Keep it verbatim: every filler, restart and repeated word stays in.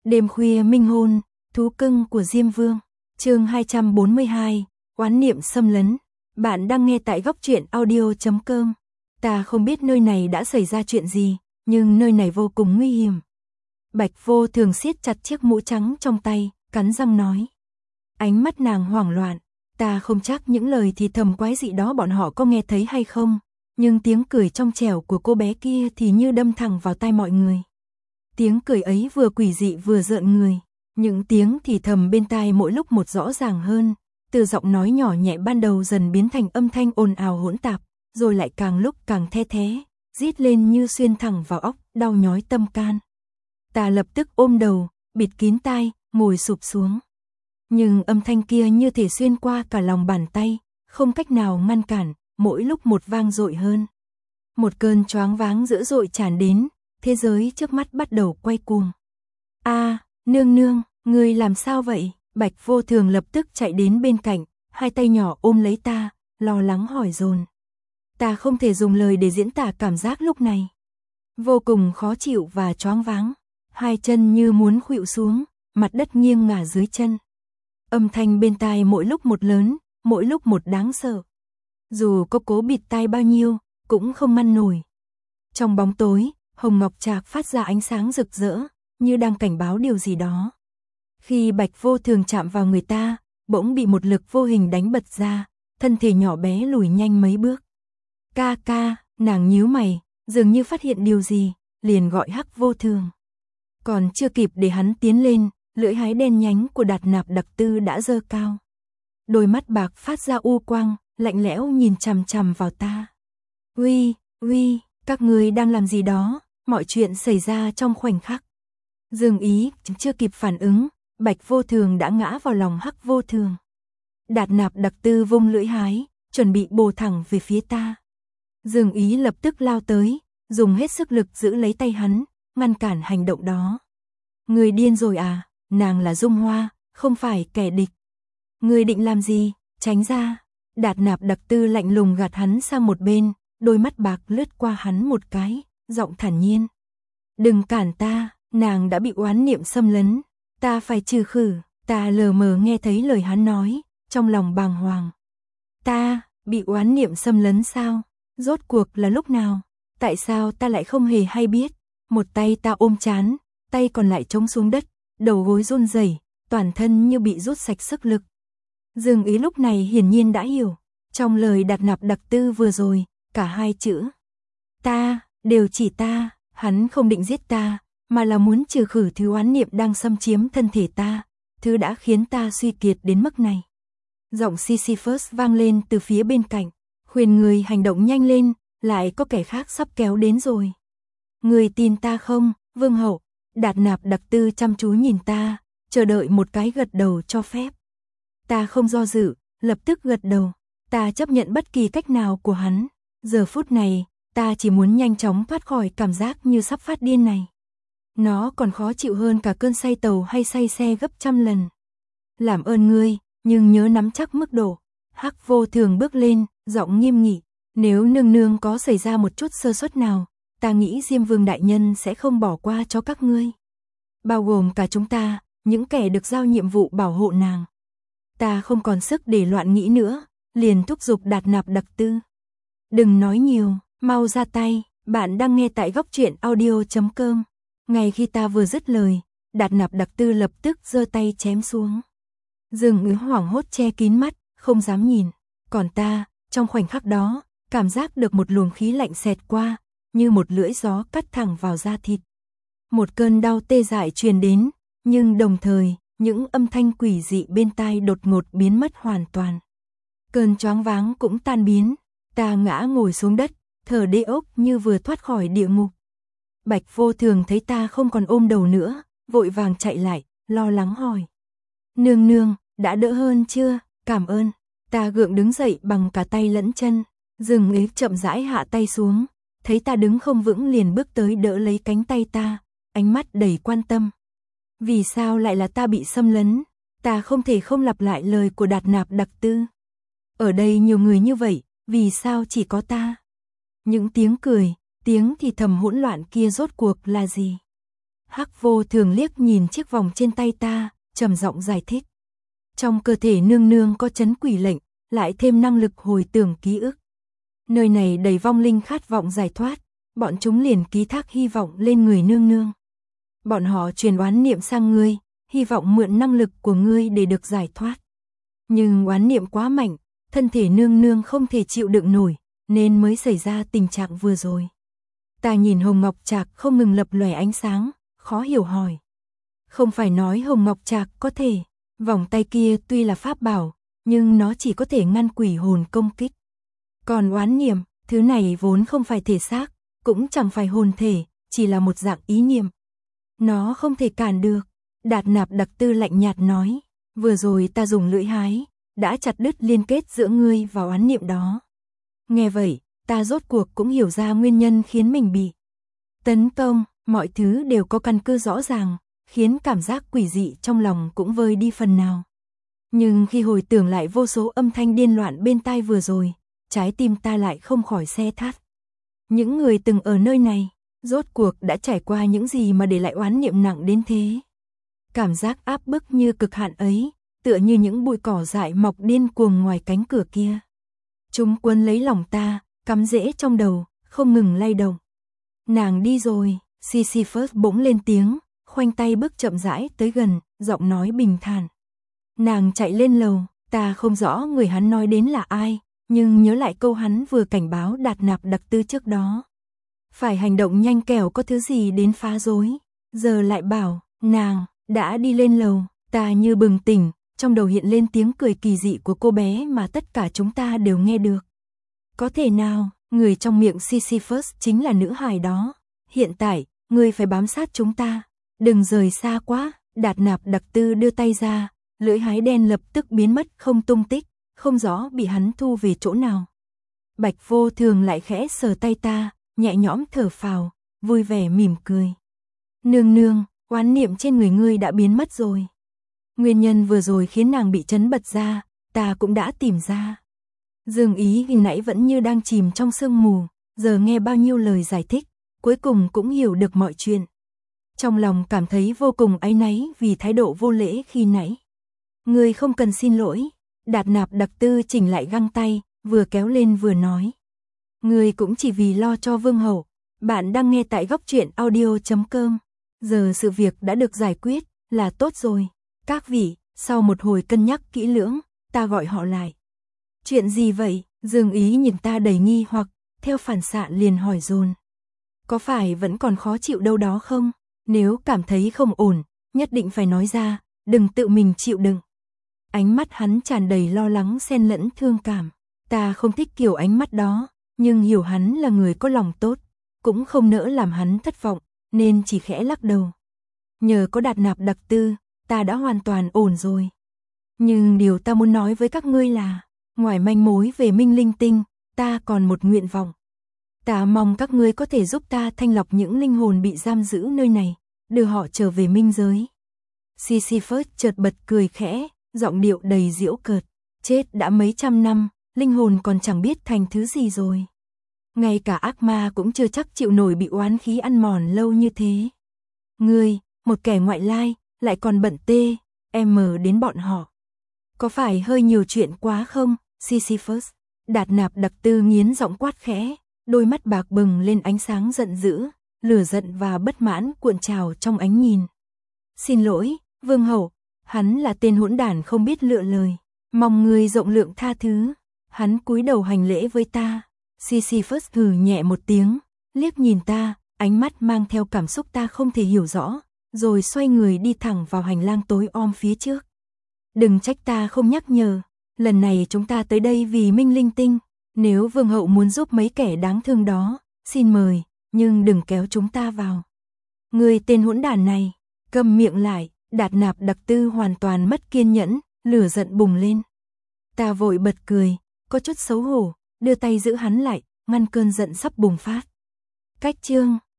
Đêm khuya minh hôn, thú cưng của Diêm Vương. Chương hai trăm bốn mươi hai, oán niệm xâm lấn. Bạn đang nghe tại góc truyện audio chấm com. Ta không biết nơi này đã xảy ra chuyện gì, nhưng nơi này vô cùng nguy hiểm. Bạch Vô Thường siết chặt chiếc mũ trắng trong tay, cắn răng nói. Ánh mắt nàng hoảng loạn, ta không chắc những lời thì thầm quái dị đó bọn họ có nghe thấy hay không, nhưng tiếng cười trong trẻo của cô bé kia thì như đâm thẳng vào tai mọi người. Tiếng cười ấy vừa quỷ dị vừa rợn người, những tiếng thì thầm bên tai mỗi lúc một rõ ràng hơn, từ giọng nói nhỏ nhẹ ban đầu dần biến thành âm thanh ồn ào hỗn tạp, rồi lại càng lúc càng the thé, rít lên như xuyên thẳng vào óc, đau nhói tâm can. Ta lập tức ôm đầu, bịt kín tai, ngồi sụp xuống. Nhưng âm thanh kia như thể xuyên qua cả lòng bàn tay, không cách nào ngăn cản, mỗi lúc một vang dội hơn. Một cơn choáng váng dữ dội tràn đến, thế giới trước mắt bắt đầu quay cuồng. A, nương nương, ngươi làm sao vậy? Bạch Vô Thường lập tức chạy đến bên cạnh, hai tay nhỏ ôm lấy ta, lo lắng hỏi dồn. Ta không thể dùng lời để diễn tả cảm giác lúc này. Vô cùng khó chịu và choáng váng, hai chân như muốn khuỵu xuống, mặt đất nghiêng ngả dưới chân. Âm thanh bên tai mỗi lúc một lớn, mỗi lúc một đáng sợ. Dù có cố bịt tai bao nhiêu, cũng không ngăn nổi. Trong bóng tối, hồng ngọc trạc phát ra ánh sáng rực rỡ, như đang cảnh báo điều gì đó. Khi Bạch Vô Thường chạm vào người ta, bỗng bị một lực vô hình đánh bật ra, thân thể nhỏ bé lùi nhanh mấy bước. Ca ca, nàng nhíu mày, dường như phát hiện điều gì, liền gọi Hắc Vô Thường. Còn chưa kịp để hắn tiến lên, lưỡi hái đen nhánh của Đạt Nạp Đặc Tư đã giơ cao. Đôi mắt bạc phát ra u quang, lạnh lẽo nhìn chằm chằm vào ta. Uy, uy, các ngươi đang làm gì đó? Mọi chuyện xảy ra trong khoảnh khắc. Dương Ý chưa kịp phản ứng, Bạch Vô Thường đã ngã vào lòng Hắc Vô Thường. Đạt Nạp Đặc Tư vung lưỡi hái, chuẩn bị bổ thẳng về phía ta. Dương Ý lập tức lao tới, dùng hết sức lực giữ lấy tay hắn, ngăn cản hành động đó. Người điên rồi à, nàng là Dung Hoa, không phải kẻ địch. Người định làm gì, tránh ra. Đạt Nạp Đặc Tư lạnh lùng gạt hắn sang một bên, đôi mắt bạc lướt qua hắn một cái, giọng thản nhiên. Đừng cản ta, nàng đã bị oán niệm xâm lấn, ta phải trừ khử. Ta lờ mờ nghe thấy lời hắn nói, trong lòng bàng hoàng. Ta, bị oán niệm xâm lấn sao? Rốt cuộc là lúc nào? Tại sao ta lại không hề hay biết? Một tay ta ôm trán, tay còn lại chống xuống đất, đầu gối run rẩy, toàn thân như bị rút sạch sức lực. Dương Ý lúc này hiển nhiên đã hiểu, trong lời Đạt Nạp Đặc Tư vừa rồi, cả hai chữ ta, đều chỉ ta, hắn không định giết ta, mà là muốn trừ khử thứ oán niệm đang xâm chiếm thân thể ta, thứ đã khiến ta suy kiệt đến mức này. Giọng Sisyphus vang lên từ phía bên cạnh, khuyên người hành động nhanh lên, lại có kẻ khác sắp kéo đến rồi. Người tin ta không, Vương hậu? Đạt Nạp Đặc Tư chăm chú nhìn ta, chờ đợi một cái gật đầu cho phép. Ta không do dự, lập tức gật đầu, ta chấp nhận bất kỳ cách nào của hắn. Giờ phút này, ta chỉ muốn nhanh chóng thoát khỏi cảm giác như sắp phát điên này. Nó còn khó chịu hơn cả cơn say tàu hay say xe gấp trăm lần. Làm ơn ngươi, nhưng nhớ nắm chắc mức độ. Hắc Vô Thường bước lên, giọng nghiêm nghị. Nếu nương nương có xảy ra một chút sơ suất nào, ta nghĩ Diêm Vương đại nhân sẽ không bỏ qua cho các ngươi. Bao gồm cả chúng ta, những kẻ được giao nhiệm vụ bảo hộ nàng. Ta không còn sức để loạn nghĩ nữa, liền thúc giục Đạt Nạp Đặc Tư. Đừng nói nhiều, mau ra tay, bạn đang nghe tại góc truyện audio chấm com. Ngay khi ta vừa dứt lời, Đạt Nạp Đặc Tư lập tức giơ tay chém xuống. Dương Ý hoảng hốt che kín mắt, không dám nhìn. Còn ta, trong khoảnh khắc đó, cảm giác được một luồng khí lạnh xẹt qua, như một lưỡi gió cắt thẳng vào da thịt. Một cơn đau tê dại truyền đến, nhưng đồng thời, những âm thanh quỷ dị bên tai đột ngột biến mất hoàn toàn. Cơn choáng váng cũng tan biến, ta ngã ngồi xuống đất, thở đê ốc như vừa thoát khỏi địa ngục. Bạch Vô Thường thấy ta không còn ôm đầu nữa, vội vàng chạy lại, lo lắng hỏi. Nương nương, đã đỡ hơn chưa? Cảm ơn. Ta gượng đứng dậy bằng cả tay lẫn chân, Dương Ý chậm rãi hạ tay xuống, thấy ta đứng không vững liền bước tới đỡ lấy cánh tay ta, ánh mắt đầy quan tâm. Vì sao lại là ta bị xâm lấn? Ta không thể không lặp lại lời của Đạt Nạp Đặc Tư. Ở đây nhiều người như vậy, vì sao chỉ có ta? Những tiếng cười, tiếng thì thầm hỗn loạn kia rốt cuộc là gì? Hắc Vô Thường liếc nhìn chiếc vòng trên tay ta, trầm giọng giải thích. Trong cơ thể nương nương có chấn quỷ lệnh, lại thêm năng lực hồi tưởng ký ức. Nơi này đầy vong linh khát vọng giải thoát, bọn chúng liền ký thác hy vọng lên người nương nương. Bọn họ truyền oán niệm sang ngươi, hy vọng mượn năng lực của ngươi để được giải thoát. Nhưng oán niệm quá mạnh, thân thể nương nương không thể chịu đựng nổi, nên mới xảy ra tình trạng vừa rồi. Ta nhìn hồng ngọc trạc không ngừng lập lòe ánh sáng, khó hiểu hỏi. Không phải nói hồng ngọc trạc có thể, vòng tay kia tuy là pháp bảo, nhưng nó chỉ có thể ngăn quỷ hồn công kích. Còn oán niệm, thứ này vốn không phải thể xác, cũng chẳng phải hồn thể, chỉ là một dạng ý niệm. Nó không thể cản được. Đạt Nạp Đặc Tư lạnh nhạt nói, vừa rồi ta dùng lưỡi hái, đã chặt đứt liên kết giữa ngươi và oán niệm đó. Nghe vậy, ta rốt cuộc cũng hiểu ra nguyên nhân khiến mình bị tấn công, mọi thứ đều có căn cứ rõ ràng, khiến cảm giác quỷ dị trong lòng cũng vơi đi phần nào. Nhưng khi hồi tưởng lại vô số âm thanh điên loạn bên tai vừa rồi, trái tim ta lại không khỏi se thắt. Những người từng ở nơi này, rốt cuộc đã trải qua những gì mà để lại oán niệm nặng đến thế. Cảm giác áp bức như cực hạn ấy, tựa như những bụi cỏ dại mọc điên cuồng ngoài cánh cửa kia. Chúng quấn lấy lòng ta, cắm rễ trong đầu, không ngừng lay động. Nàng đi rồi, Sisyphus bỗng lên tiếng, khoanh tay bước chậm rãi tới gần, giọng nói bình thản. Nàng chạy lên lầu, ta không rõ người hắn nói đến là ai, nhưng nhớ lại câu hắn vừa cảnh báo Đạt Nạp Đặc Tư trước đó. Phải hành động nhanh kẻo có thứ gì đến phá rối, giờ lại bảo, nàng đã đi lên lầu, ta như bừng tỉnh, trong đầu hiện lên tiếng cười kỳ dị của cô bé mà tất cả chúng ta đều nghe được. Có thể nào, người trong miệng Sisyphus chính là nữ hài đó. Hiện tại, ngươi phải bám sát chúng ta, đừng rời xa quá. Đạt Nạp Đặc Tư đưa tay ra, lưỡi hái đen lập tức biến mất không tung tích, không rõ bị hắn thu về chỗ nào. Bạch Vô Thường lại khẽ sờ tay ta, nhẹ nhõm thở phào, vui vẻ mỉm cười. Nương nương, oán niệm trên người ngươi đã biến mất rồi. Nguyên nhân vừa rồi khiến nàng bị chấn bật ra, ta cũng đã tìm ra. Dương Ý khi nãy vẫn như đang chìm trong sương mù, giờ nghe bao nhiêu lời giải thích, cuối cùng cũng hiểu được mọi chuyện. Trong lòng cảm thấy vô cùng áy náy vì thái độ vô lễ khi nãy. Ngươi không cần xin lỗi. Đạt Nạp Đặc Tư chỉnh lại găng tay, vừa kéo lên vừa nói. Ngươi cũng chỉ vì lo cho vương hậu. Bạn đang nghe tại góc truyện audio chấm com. Giờ sự việc đã được giải quyết, là tốt rồi. Các vị, sau một hồi cân nhắc kỹ lưỡng, ta gọi họ lại. Chuyện gì vậy? Dương Ý nhìn ta đầy nghi hoặc, theo phản xạ liền hỏi dồn. Có phải vẫn còn khó chịu đâu đó không? Nếu cảm thấy không ổn, nhất định phải nói ra, đừng tự mình chịu đựng. Ánh mắt hắn tràn đầy lo lắng xen lẫn thương cảm. Ta không thích kiểu ánh mắt đó, nhưng hiểu hắn là người có lòng tốt, cũng không nỡ làm hắn thất vọng, nên chỉ khẽ lắc đầu. Nhờ có Đạt Nạp Đặc Tư, ta đã hoàn toàn ổn rồi. Nhưng điều ta muốn nói với các ngươi là, ngoài manh mối về Minh Linh Tinh, ta còn một nguyện vọng. Ta mong các ngươi có thể giúp ta thanh lọc những linh hồn bị giam giữ nơi này, đưa họ trở về minh giới. Sisyphus chợt bật cười khẽ, giọng điệu đầy giễu cợt. Chết đã mấy trăm năm, linh hồn còn chẳng biết thành thứ gì rồi. Ngay cả ác ma cũng chưa chắc chịu nổi bị oán khí ăn mòn lâu như thế. Ngươi, một kẻ ngoại lai, lại còn bận tê, em đến bọn họ. Có phải hơi nhiều chuyện quá không, Sisyphus? Đạt Nạp Đặc Tư nghiến giọng quát khẽ, đôi mắt bạc bừng lên ánh sáng giận dữ, lửa giận và bất mãn cuộn trào trong ánh nhìn. Xin lỗi, vương hậu, hắn là tên hỗn đản không biết lựa lời, mong ngươi rộng lượng tha thứ. Hắn cúi đầu hành lễ với ta. Sisyphus hừ nhẹ một tiếng, liếc nhìn ta, ánh mắt mang theo cảm xúc ta không thể hiểu rõ, rồi xoay người đi thẳng vào hành lang tối om phía trước. Đừng trách ta không nhắc nhở, lần này chúng ta tới đây vì Minh Linh Tinh, nếu vương hậu muốn giúp mấy kẻ đáng thương đó, xin mời, nhưng đừng kéo chúng ta vào. Người tên hỗn đản này, câm miệng lại. Đạt Nạp Đặc Tư hoàn toàn mất kiên nhẫn, lửa giận bùng lên. Ta vội bật cười, có chút xấu hổ, đưa tay giữ hắn lại, ngăn cơn giận sắp bùng phát. Cách chương